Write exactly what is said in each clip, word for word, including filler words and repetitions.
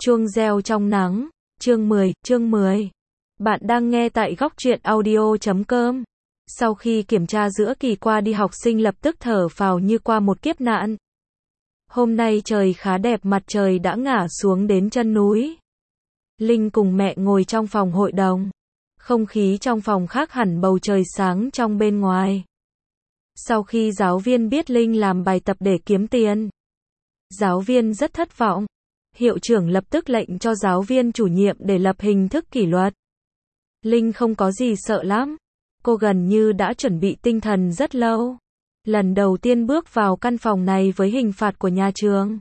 Chuông reo trong nắng, chương mười, chương mười. Bạn đang nghe tại góc truyện audio chấm com. Sau khi kiểm tra giữa kỳ qua đi, học sinh lập tức thở phào như qua một kiếp nạn. Hôm nay trời khá đẹp, mặt trời đã ngả xuống đến chân núi. Linh cùng mẹ ngồi trong phòng hội đồng. Không khí trong phòng khác hẳn bầu trời sáng trong bên ngoài. Sau khi giáo viên biết Linh làm bài tập để kiếm tiền, giáo viên rất thất vọng. Hiệu trưởng lập tức lệnh cho giáo viên chủ nhiệm để lập hình thức kỷ luật. Linh không có gì sợ lắm. Cô gần như đã chuẩn bị tinh thần rất lâu. Lần đầu tiên bước vào căn phòng này với hình phạt của nhà trường,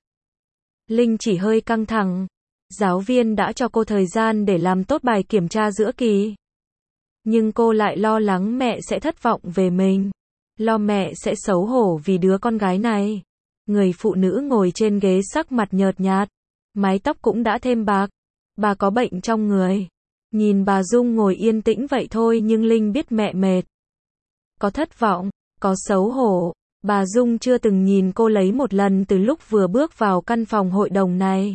Linh chỉ hơi căng thẳng. Giáo viên đã cho cô thời gian để làm tốt bài kiểm tra giữa kỳ. Nhưng cô lại lo lắng mẹ sẽ thất vọng về mình. Lo mẹ sẽ xấu hổ vì đứa con gái này. Người phụ nữ ngồi trên ghế sắc mặt nhợt nhạt. Mái tóc cũng đã thêm bạc. Bà có bệnh trong người. Nhìn bà Dung ngồi yên tĩnh vậy thôi nhưng Linh biết mẹ mệt. Có thất vọng, có xấu hổ. Bà Dung chưa từng nhìn cô lấy một lần từ lúc vừa bước vào căn phòng hội đồng này.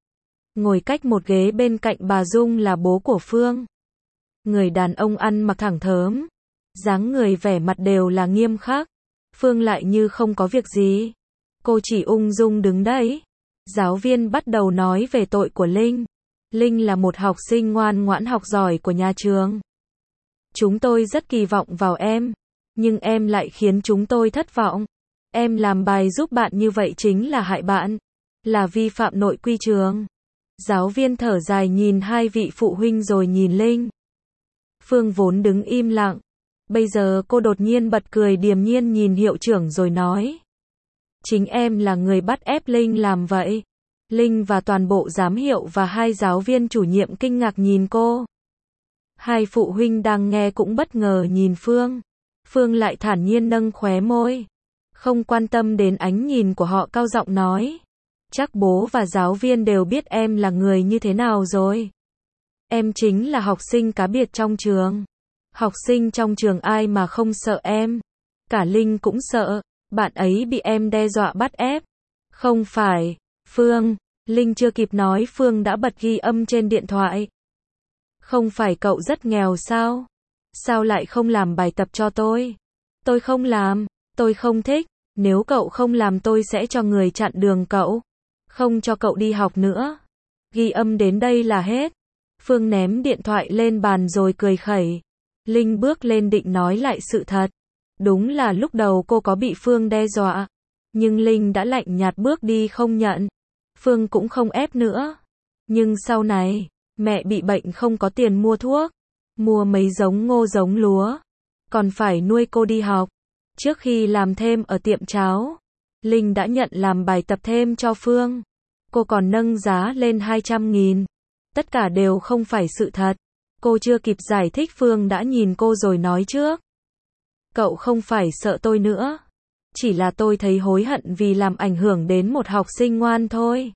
Ngồi cách một ghế bên cạnh bà Dung là bố của Phương. Người đàn ông ăn mặc thẳng thớm. Dáng người vẻ mặt đều là nghiêm khắc. Phương lại như không có việc gì. Cô chỉ ung dung đứng đấy. Giáo viên bắt đầu nói về tội của Linh. Linh là một học sinh ngoan ngoãn học giỏi của nhà trường. Chúng tôi rất kỳ vọng vào em. Nhưng em lại khiến chúng tôi thất vọng. Em làm bài giúp bạn như vậy chính là hại bạn. Là vi phạm nội quy trường. Giáo viên thở dài nhìn hai vị phụ huynh rồi nhìn Linh. Phương vốn đứng im lặng. Bây giờ cô đột nhiên bật cười điềm nhiên nhìn hiệu trưởng rồi nói. Chính em là người bắt ép Linh làm vậy. Linh và toàn bộ giám hiệu và hai giáo viên chủ nhiệm kinh ngạc nhìn cô. Hai phụ huynh đang nghe cũng bất ngờ nhìn Phương. Phương lại thản nhiên nâng khóe môi. Không quan tâm đến ánh nhìn của họ, cao giọng nói. Chắc bố và giáo viên đều biết em là người như thế nào rồi. Em chính là học sinh cá biệt trong trường. Học sinh trong trường ai mà không sợ em. Cả Linh cũng sợ. Bạn ấy bị em đe dọa bắt ép. Không phải, Phương. Linh chưa kịp nói Phương đã bật ghi âm trên điện thoại. Không phải cậu rất nghèo sao? Sao lại không làm bài tập cho tôi? Tôi không làm, tôi không thích. Nếu cậu không làm tôi sẽ cho người chặn đường cậu. Không cho cậu đi học nữa. Ghi âm đến đây là hết. Phương ném điện thoại lên bàn rồi cười khẩy. Linh bước lên định nói lại sự thật. Đúng là lúc đầu cô có bị Phương đe dọa. Nhưng Linh đã lạnh nhạt bước đi không nhận. Phương cũng không ép nữa. Nhưng sau này, mẹ bị bệnh không có tiền mua thuốc. Mua mấy giống ngô giống lúa. Còn phải nuôi cô đi học. Trước khi làm thêm ở tiệm cháo, Linh đã nhận làm bài tập thêm cho Phương. Cô còn nâng giá lên hai trăm nghìn. Tất cả đều không phải sự thật. Cô chưa kịp giải thích Phương đã nhìn cô rồi nói trước. Cậu không phải sợ tôi nữa. Chỉ là tôi thấy hối hận vì làm ảnh hưởng đến một học sinh ngoan thôi.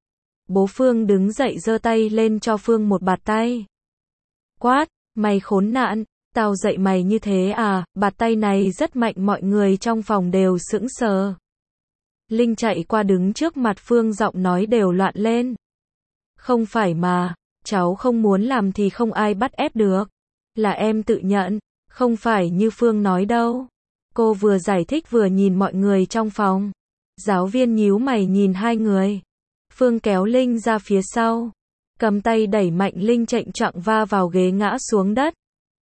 Bố Phương đứng dậy giơ tay lên cho Phương một bạt tay. Quát, mày khốn nạn, tao dạy mày như thế à? Bạt tay này rất mạnh, mọi người trong phòng đều sững sờ. Linh chạy qua đứng trước mặt Phương, giọng nói đều loạn lên. Không phải mà, cháu không muốn làm thì không ai bắt ép được. Là em tự nhận, không phải như Phương nói đâu. Cô vừa giải thích vừa nhìn mọi người trong phòng. Giáo viên nhíu mày nhìn hai người. Phương kéo Linh ra phía sau. Cầm tay đẩy mạnh Linh chệch choạng va vào ghế ngã xuống đất.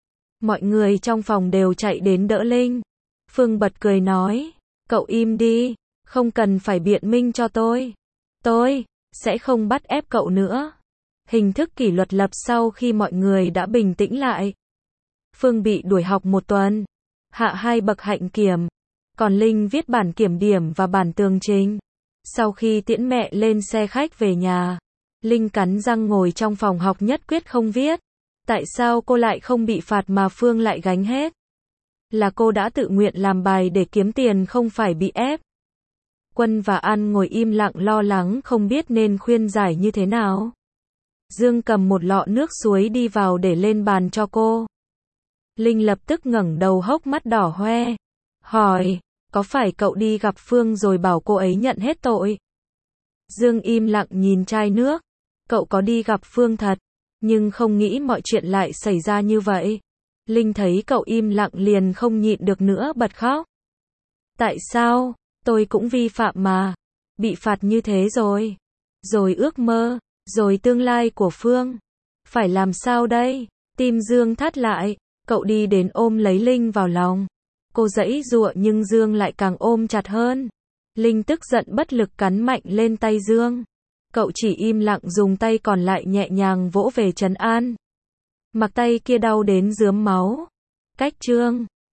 Mọi người trong phòng đều chạy đến đỡ Linh. Phương bật cười nói. Cậu im đi, không cần phải biện minh cho tôi. Tôi sẽ không bắt ép cậu nữa. Hình thức kỷ luật lập sau khi mọi người đã bình tĩnh lại. Phương bị đuổi học một tuần. Hạ hai bậc hạnh kiểm. Còn Linh viết bản kiểm điểm và bản tường trình. Sau khi tiễn mẹ lên xe khách về nhà, Linh cắn răng ngồi trong phòng học nhất quyết không viết. Tại sao cô lại không bị phạt mà Phương lại gánh hết? Là cô đã tự nguyện làm bài để kiếm tiền, không phải bị ép. Quân và An ngồi im lặng lo lắng không biết nên khuyên giải như thế nào. Dương cầm một lọ nước suối đi vào để lên bàn cho cô. Linh lập tức ngẩng đầu hốc mắt đỏ hoe. Hỏi, có phải cậu đi gặp Phương rồi bảo cô ấy nhận hết tội? Dương im lặng nhìn chai nước. cậu có đi gặp Phương thật, nhưng không nghĩ mọi chuyện lại xảy ra như vậy. Linh thấy cậu im lặng liền không nhịn được nữa bật khóc. Tại sao? Tôi cũng vi phạm mà. Bị phạt như thế rồi. Rồi ước mơ, rồi tương lai của Phương. Phải làm sao đây? Tim Dương thắt lại, cậu đi đến ôm lấy Linh vào lòng. Cô giãy giụa nhưng Dương lại càng ôm chặt hơn. Linh tức giận bất lực cắn mạnh lên tay Dương. Cậu chỉ im lặng dùng tay còn lại nhẹ nhàng vỗ về trấn an. Mặc tay kia đau đến rướm máu. Cách Trương